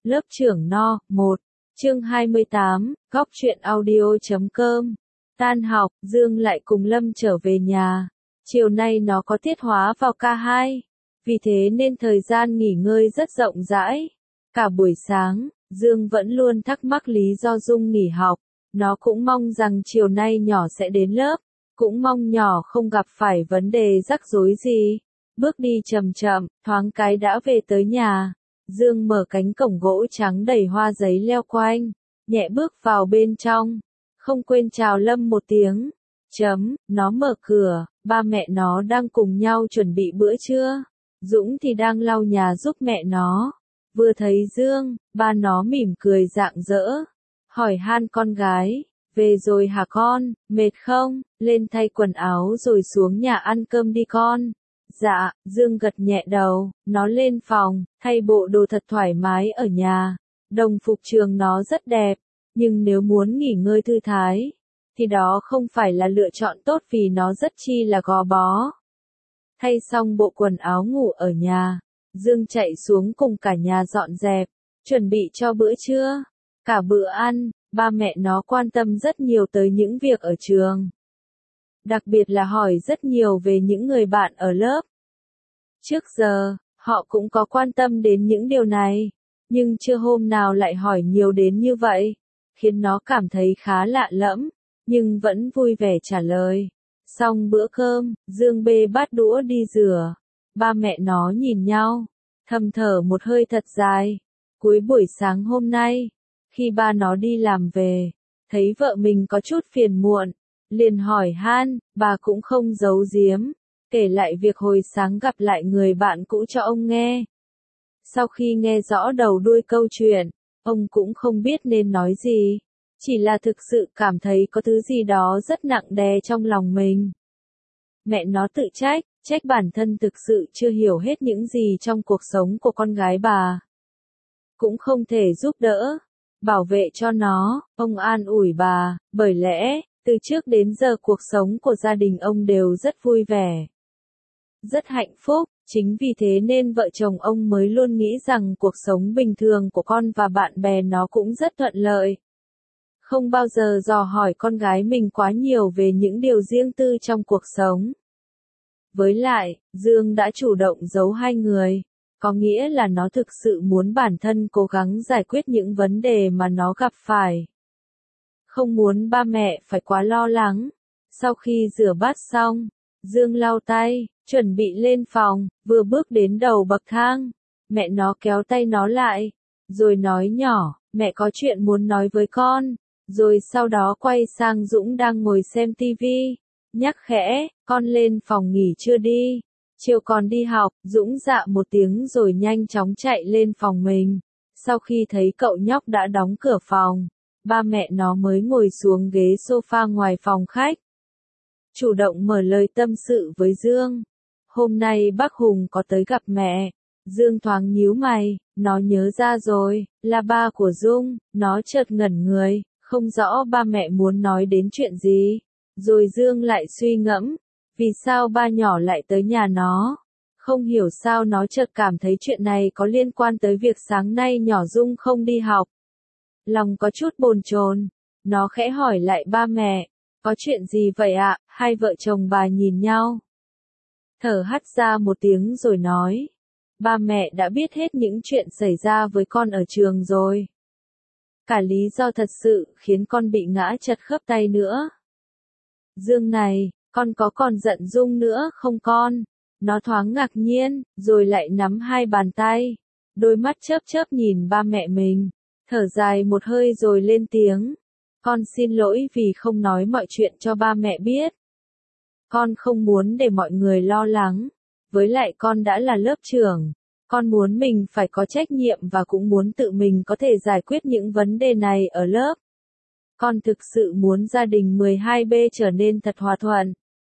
Lớp trưởng No. 1, chương 28, góc truyện audio.com. Tan học, Dương lại cùng Lâm trở về nhà. Chiều nay nó có tiết hóa vào K2, vì thế nên thời gian nghỉ ngơi rất rộng rãi. Cả buổi sáng, Dương vẫn luôn thắc mắc lý do Dung nghỉ học. Nó cũng mong rằng chiều nay nhỏ sẽ đến lớp, cũng mong nhỏ không gặp phải vấn đề rắc rối gì. Bước đi chậm chậm, thoáng cái đã về tới nhà. Dương mở cánh cổng gỗ trắng đầy hoa giấy leo quanh, nhẹ bước vào bên trong, không quên chào Lâm một tiếng. Nó mở cửa, ba mẹ nó đang cùng nhau chuẩn bị bữa trưa. Dũng thì đang lau nhà giúp mẹ nó. Vừa thấy Dương, ba nó mỉm cười rạng rỡ, hỏi han con gái, về rồi hả con, mệt không, lên thay quần áo rồi xuống nhà ăn cơm đi con. Dạ, Dương gật nhẹ đầu, nó lên phòng, thay bộ đồ thật thoải mái ở nhà. Đồng phục trường nó rất đẹp, nhưng nếu muốn nghỉ ngơi thư thái, thì đó không phải là lựa chọn tốt vì nó rất chi là gò bó. Thay xong bộ quần áo ngủ ở nhà, Dương chạy xuống cùng cả nhà dọn dẹp, chuẩn bị cho bữa trưa. Cả bữa ăn, ba mẹ nó quan tâm rất nhiều tới những việc ở trường. Đặc biệt là hỏi rất nhiều về những người bạn ở lớp. Trước giờ, họ cũng có quan tâm đến những điều này, nhưng chưa hôm nào lại hỏi nhiều đến như vậy, khiến nó cảm thấy khá lạ lẫm, nhưng vẫn vui vẻ trả lời. Xong bữa cơm, Dương bê bát đũa đi rửa. Ba mẹ nó nhìn nhau, thầm thở một hơi thật dài. Cuối buổi sáng hôm nay, khi ba nó đi làm về, thấy vợ mình có chút phiền muộn, liền hỏi han, bà cũng không giấu giếm, kể lại việc hồi sáng gặp lại người bạn cũ cho ông nghe. Sau khi nghe rõ đầu đuôi câu chuyện, ông cũng không biết nên nói gì, chỉ là thực sự cảm thấy có thứ gì đó rất nặng đè trong lòng mình. Mẹ nó tự trách bản thân thực sự chưa hiểu hết những gì trong cuộc sống của con gái bà. Cũng không thể giúp đỡ, bảo vệ cho nó, ông an ủi bà, bởi lẽ, từ trước đến giờ cuộc sống của gia đình ông đều rất vui vẻ, rất hạnh phúc, chính vì thế nên vợ chồng ông mới luôn nghĩ rằng cuộc sống bình thường của con và bạn bè nó cũng rất thuận lợi. Không bao giờ dò hỏi con gái mình quá nhiều về những điều riêng tư trong cuộc sống. Với lại, Dương đã chủ động giấu hai người, có nghĩa là nó thực sự muốn bản thân cố gắng giải quyết những vấn đề mà nó gặp phải. Không muốn ba mẹ phải quá lo lắng. Sau khi rửa bát xong, Dương lau tay, chuẩn bị lên phòng, vừa bước đến đầu bậc thang, mẹ nó kéo tay nó lại, rồi nói nhỏ, mẹ có chuyện muốn nói với con, rồi sau đó quay sang Dũng đang ngồi xem tivi, nhắc khẽ, con lên phòng nghỉ trưa đi, chiều còn đi học. Dũng dạ một tiếng rồi nhanh chóng chạy lên phòng mình. Sau khi thấy cậu nhóc đã đóng cửa phòng, ba mẹ nó mới ngồi xuống ghế sofa ngoài phòng khách, chủ động mở lời tâm sự với Dương. Hôm nay bác Hùng có tới gặp mẹ. Dương thoáng nhíu mày, nó nhớ ra rồi, là ba của Dung. Nó chợt ngẩn người, không rõ ba mẹ muốn nói đến chuyện gì. Rồi Dương lại suy ngẫm, vì sao ba nhỏ lại tới nhà nó. Không hiểu sao nó chợt cảm thấy chuyện này có liên quan tới việc sáng nay nhỏ Dung không đi học. Lòng có chút bồn chồn, nó khẽ hỏi lại ba mẹ, có chuyện gì vậy ạ? Hai vợ chồng bà nhìn nhau, thở hắt ra một tiếng rồi nói, ba mẹ đã biết hết những chuyện xảy ra với con ở trường rồi. Cả lý do thật sự khiến con bị ngã chật khớp tay nữa. Dương này, con có còn giận Dung nữa không con? Nó thoáng ngạc nhiên, rồi lại nắm hai bàn tay, đôi mắt chớp chớp nhìn ba mẹ mình, thở dài một hơi rồi lên tiếng. Con xin lỗi vì không nói mọi chuyện cho ba mẹ biết. Con không muốn để mọi người lo lắng. Với lại con đã là lớp trưởng. Con muốn mình phải có trách nhiệm và cũng muốn tự mình có thể giải quyết những vấn đề này ở lớp. Con thực sự muốn gia đình 12B trở nên thật hòa thuận.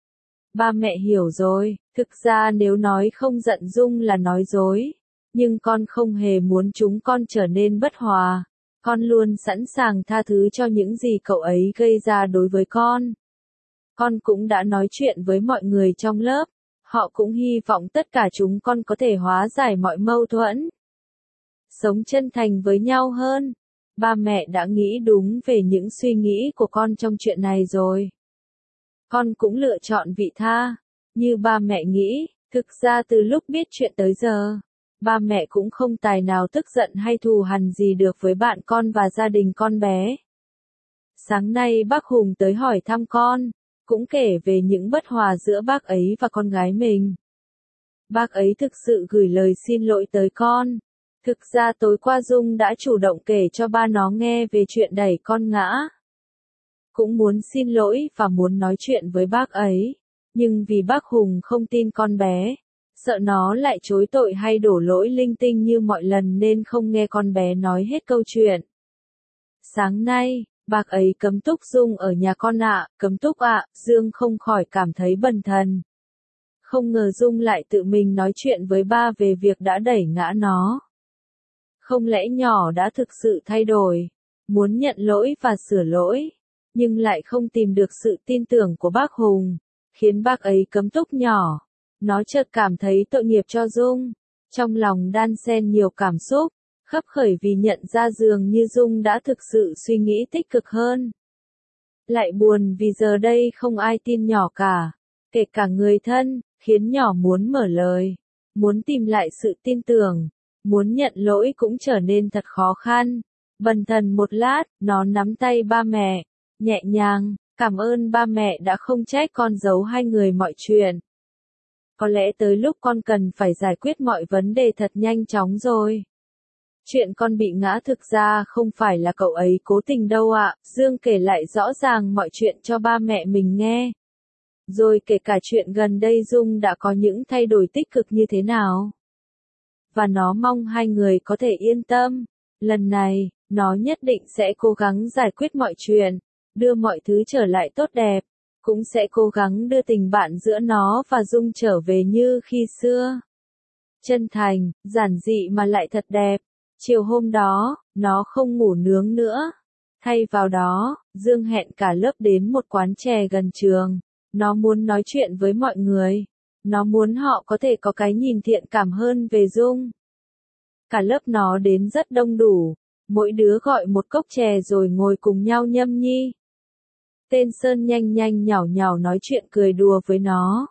Ba mẹ hiểu rồi, thực ra nếu nói không giận Dung là nói dối. Nhưng con không hề muốn chúng con trở nên bất hòa. Con luôn sẵn sàng tha thứ cho những gì cậu ấy gây ra đối với con. Con cũng đã nói chuyện với mọi người trong lớp. Họ cũng hy vọng tất cả chúng con có thể hóa giải mọi mâu thuẫn. sống chân thành với nhau hơn. Ba mẹ đã nghĩ đúng về những suy nghĩ của con trong chuyện này rồi. Con cũng lựa chọn vị tha, như ba mẹ nghĩ. Thực ra từ lúc biết chuyện tới giờ, ba mẹ cũng không tài nào tức giận hay thù hằn gì được với bạn con và gia đình con bé. Sáng nay bác Hùng tới hỏi thăm con, cũng kể về những bất hòa giữa bác ấy và con gái mình. Bác ấy thực sự gửi lời xin lỗi tới con. Thực ra tối qua Dung đã chủ động kể cho ba nó nghe về chuyện đẩy con ngã. Cũng muốn xin lỗi và muốn nói chuyện với bác ấy. Nhưng vì bác Hùng không tin con bé, sợ nó lại chối tội hay đổ lỗi linh tinh như mọi lần nên không nghe con bé nói hết câu chuyện. Sáng nay, bác ấy cấm túc Dung ở nhà con ạ, cấm túc ạ, Dương không khỏi cảm thấy bần thần. Không ngờ Dung lại tự mình nói chuyện với ba về việc đã đẩy ngã nó. Không lẽ nhỏ đã thực sự thay đổi, muốn nhận lỗi và sửa lỗi, nhưng lại không tìm được sự tin tưởng của bác Hùng, khiến bác ấy cấm túc nhỏ. Nó chợt cảm thấy tội nghiệp cho Dung, trong lòng đan xen nhiều cảm xúc, khấp khởi vì nhận ra dường như Dung đã thực sự suy nghĩ tích cực hơn. Lại buồn vì giờ đây không ai tin nhỏ cả, kể cả người thân, khiến nhỏ muốn mở lời, muốn tìm lại sự tin tưởng, muốn nhận lỗi cũng trở nên thật khó khăn. Bần thần một lát, nó nắm tay ba mẹ, nhẹ nhàng, cảm ơn ba mẹ đã không trách con giấu hai người mọi chuyện. Có lẽ tới lúc con cần phải giải quyết mọi vấn đề thật nhanh chóng rồi. Chuyện con bị ngã thực ra không phải là cậu ấy cố tình đâu ạ. Dương kể lại rõ ràng mọi chuyện cho ba mẹ mình nghe. Rồi kể cả chuyện gần đây Dung đã có những thay đổi tích cực như thế nào. Và nó mong hai người có thể yên tâm. Lần này, nó nhất định sẽ cố gắng giải quyết mọi chuyện, đưa mọi thứ trở lại tốt đẹp. Cũng sẽ cố gắng đưa tình bạn giữa nó và Dung trở về như khi xưa. Chân thành, giản dị mà lại thật đẹp. Chiều hôm đó, nó không ngủ nướng nữa. Thay vào đó, Dương hẹn cả lớp đến một quán chè gần trường. Nó muốn nói chuyện với mọi người. Nó muốn họ có thể có cái nhìn thiện cảm hơn về Dung. Cả lớp nó đến rất đông đủ. Mỗi đứa gọi một cốc chè rồi ngồi cùng nhau nhâm nhi. Tên Sơn nhanh nhanh nhảu nhảu nói chuyện cười đùa với nó.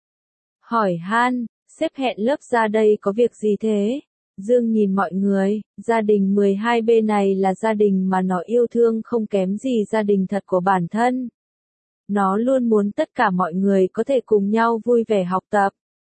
Hỏi han, sếp hẹn lớp ra đây có việc gì thế? Dương nhìn mọi người, gia đình 12B này là gia đình mà nó yêu thương không kém gì gia đình thật của bản thân. Nó luôn muốn tất cả mọi người có thể cùng nhau vui vẻ học tập.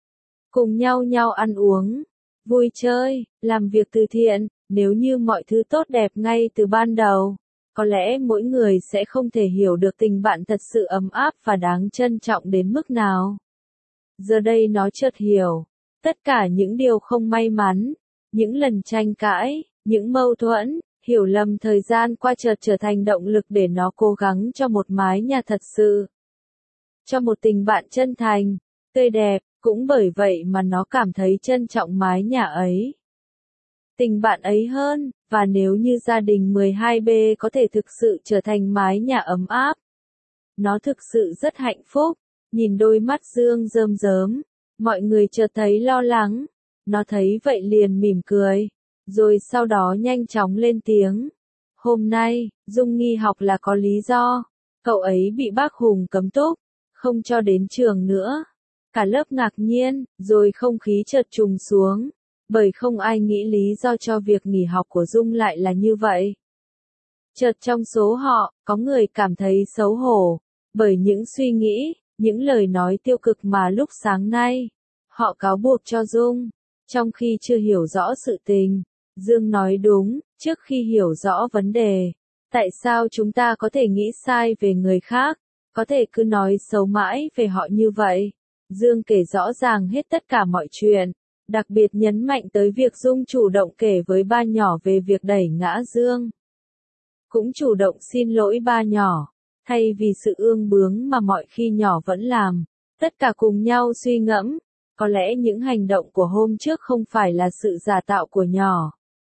Cùng nhau ăn uống, vui chơi, làm việc từ thiện, nếu như mọi thứ tốt đẹp ngay từ ban đầu. Có lẽ mỗi người sẽ không thể hiểu được tình bạn thật sự ấm áp và đáng trân trọng đến mức nào. Giờ đây nó chợt hiểu, tất cả những điều không may mắn, những lần tranh cãi, những mâu thuẫn, hiểu lầm thời gian qua chợt trở thành động lực để nó cố gắng cho một mái nhà thật sự. Cho một tình bạn chân thành, tươi đẹp, cũng bởi vậy mà nó cảm thấy trân trọng mái nhà ấy. Tình bạn ấy hơn, và nếu như gia đình 12B có thể thực sự trở thành mái nhà ấm áp. Nó thực sự rất hạnh phúc, nhìn đôi mắt Dương rơm rớm, mọi người chợt thấy lo lắng, nó thấy vậy liền mỉm cười, rồi sau đó nhanh chóng lên tiếng. Hôm nay, Dung nghỉ học là có lý do, cậu ấy bị bác Hùng cấm túc, không cho đến trường nữa. Cả lớp ngạc nhiên, rồi không khí chợt trùng xuống. Bởi không ai nghĩ lý do cho việc nghỉ học của Dung lại là như vậy. Chợt trong số họ, có người cảm thấy xấu hổ, bởi những suy nghĩ, những lời nói tiêu cực mà lúc sáng nay, họ cáo buộc cho Dung, trong khi chưa hiểu rõ sự tình. Dương nói đúng, trước khi hiểu rõ vấn đề, tại sao chúng ta có thể nghĩ sai về người khác, có thể cứ nói xấu mãi về họ như vậy. Dương kể rõ ràng hết tất cả mọi chuyện. Đặc biệt nhấn mạnh tới việc Dung chủ động kể với ba nhỏ về việc đẩy ngã Dương. Cũng chủ động xin lỗi ba nhỏ, thay vì sự ương bướng mà mọi khi nhỏ vẫn làm. Tất cả cùng nhau suy ngẫm, có lẽ những hành động của hôm trước không phải là sự giả tạo của nhỏ,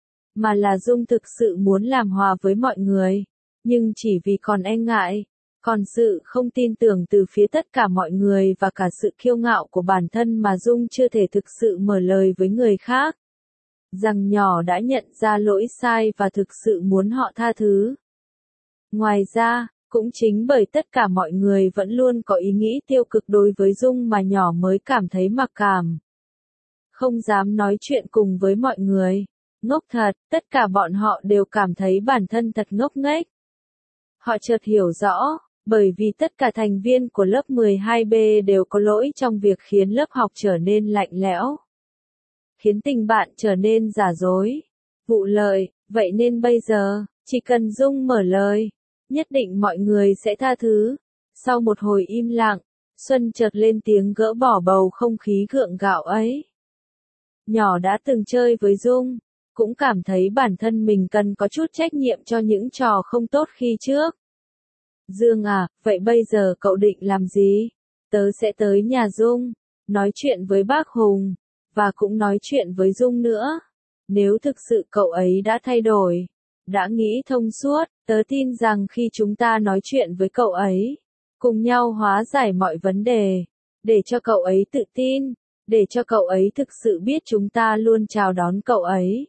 mà là Dung thực sự muốn làm hòa với mọi người, nhưng chỉ vì còn e ngại, còn sự không tin tưởng từ phía tất cả mọi người và cả sự kiêu ngạo của bản thân mà Dung chưa thể thực sự mở lời với người khác. rằng nhỏ đã nhận ra lỗi sai và thực sự muốn họ tha thứ. Ngoài ra, cũng chính bởi tất cả mọi người vẫn luôn có ý nghĩ tiêu cực đối với Dung mà nhỏ mới cảm thấy mặc cảm. Không dám nói chuyện cùng với mọi người. Ngốc thật, tất cả bọn họ đều cảm thấy bản thân thật ngốc nghếch. Họ chợt hiểu rõ, bởi vì tất cả thành viên của lớp 12B đều có lỗi trong việc khiến lớp học trở nên lạnh lẽo. Khiến tình bạn trở nên giả dối, vụ lợi, vậy nên bây giờ, chỉ cần Dung mở lời, nhất định mọi người sẽ tha thứ. Sau một hồi im lặng, Xuân chợt lên tiếng gỡ bỏ bầu không khí gượng gạo ấy. Nhỏ đã từng chơi với Dung, cũng cảm thấy bản thân mình cần có chút trách nhiệm cho những trò không tốt khi trước. Dương à, vậy bây giờ cậu định làm gì? Tớ sẽ tới nhà Dung, nói chuyện với bác Hùng, và cũng nói chuyện với Dung nữa. Nếu thực sự cậu ấy đã thay đổi, đã nghĩ thông suốt, tớ tin rằng khi chúng ta nói chuyện với cậu ấy, cùng nhau hóa giải mọi vấn đề, để cho cậu ấy tự tin, để cho cậu ấy thực sự biết chúng ta luôn chào đón cậu ấy.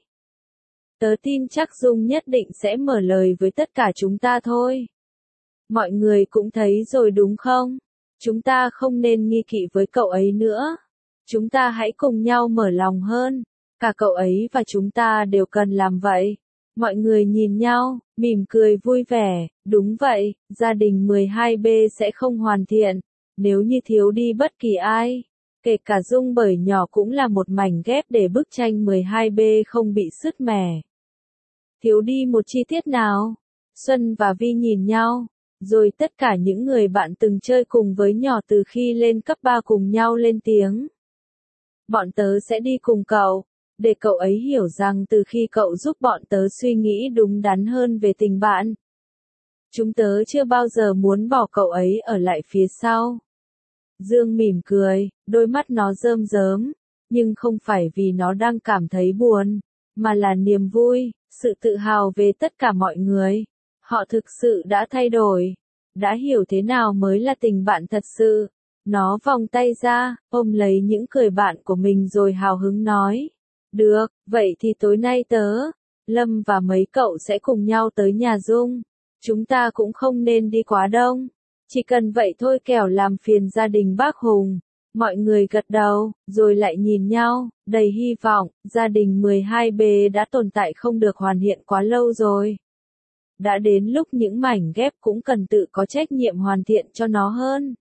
Tớ tin chắc Dung nhất định sẽ mở lời với tất cả chúng ta thôi. Mọi người cũng thấy rồi đúng không? Chúng ta không nên nghi kỵ với cậu ấy nữa. Chúng ta hãy cùng nhau mở lòng hơn. Cả cậu ấy và chúng ta đều cần làm vậy. Mọi người nhìn nhau, mỉm cười vui vẻ. Đúng vậy, gia đình 12B sẽ không hoàn thiện, nếu như thiếu đi bất kỳ ai. Kể cả Dung bởi nhỏ cũng là một mảnh ghép để bức tranh 12B không bị sứt mẻ. Thiếu đi một chi tiết nào? Xuân và Vi nhìn nhau, rồi tất cả những người bạn từng chơi cùng với nhỏ từ khi lên cấp 3 cùng nhau lên tiếng. Bọn tớ sẽ đi cùng cậu, để cậu ấy hiểu rằng từ khi cậu giúp bọn tớ suy nghĩ đúng đắn hơn về tình bạn, chúng tớ chưa bao giờ muốn bỏ cậu ấy ở lại phía sau. Dương mỉm cười, đôi mắt nó rơm rớm, nhưng không phải vì nó đang cảm thấy buồn, mà là niềm vui, sự tự hào về tất cả mọi người. Họ thực sự đã thay đổi, đã hiểu thế nào mới là tình bạn thật sự. Nó vòng tay ra, ôm lấy những người bạn của mình rồi hào hứng nói. Được, vậy thì tối nay tớ, Lâm và mấy cậu sẽ cùng nhau tới nhà Dung. Chúng ta cũng không nên đi quá đông. Chỉ cần vậy thôi kẻo làm phiền gia đình bác Hùng. Mọi người gật đầu, rồi lại nhìn nhau, đầy hy vọng. Gia đình 12B đã tồn tại không được hoàn thiện quá lâu rồi. Đã đến lúc những mảnh ghép cũng cần tự có trách nhiệm hoàn thiện cho nó hơn.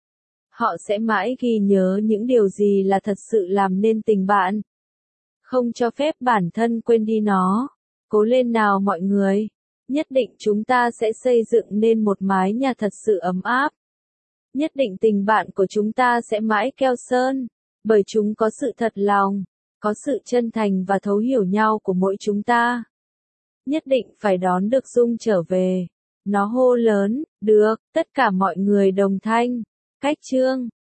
Họ sẽ mãi ghi nhớ những điều gì là thật sự làm nên tình bạn. Không cho phép bản thân quên đi nó. Cố lên nào mọi người. Nhất định chúng ta sẽ xây dựng nên một mái nhà thật sự ấm áp. Nhất định tình bạn của chúng ta sẽ mãi keo sơn. Bởi chúng có sự thật lòng, có sự chân thành và thấu hiểu nhau của mỗi chúng ta. Nhất định phải đón được Dung trở về. Nó hô lớn, được, tất cả mọi người đồng thanh. Cách chương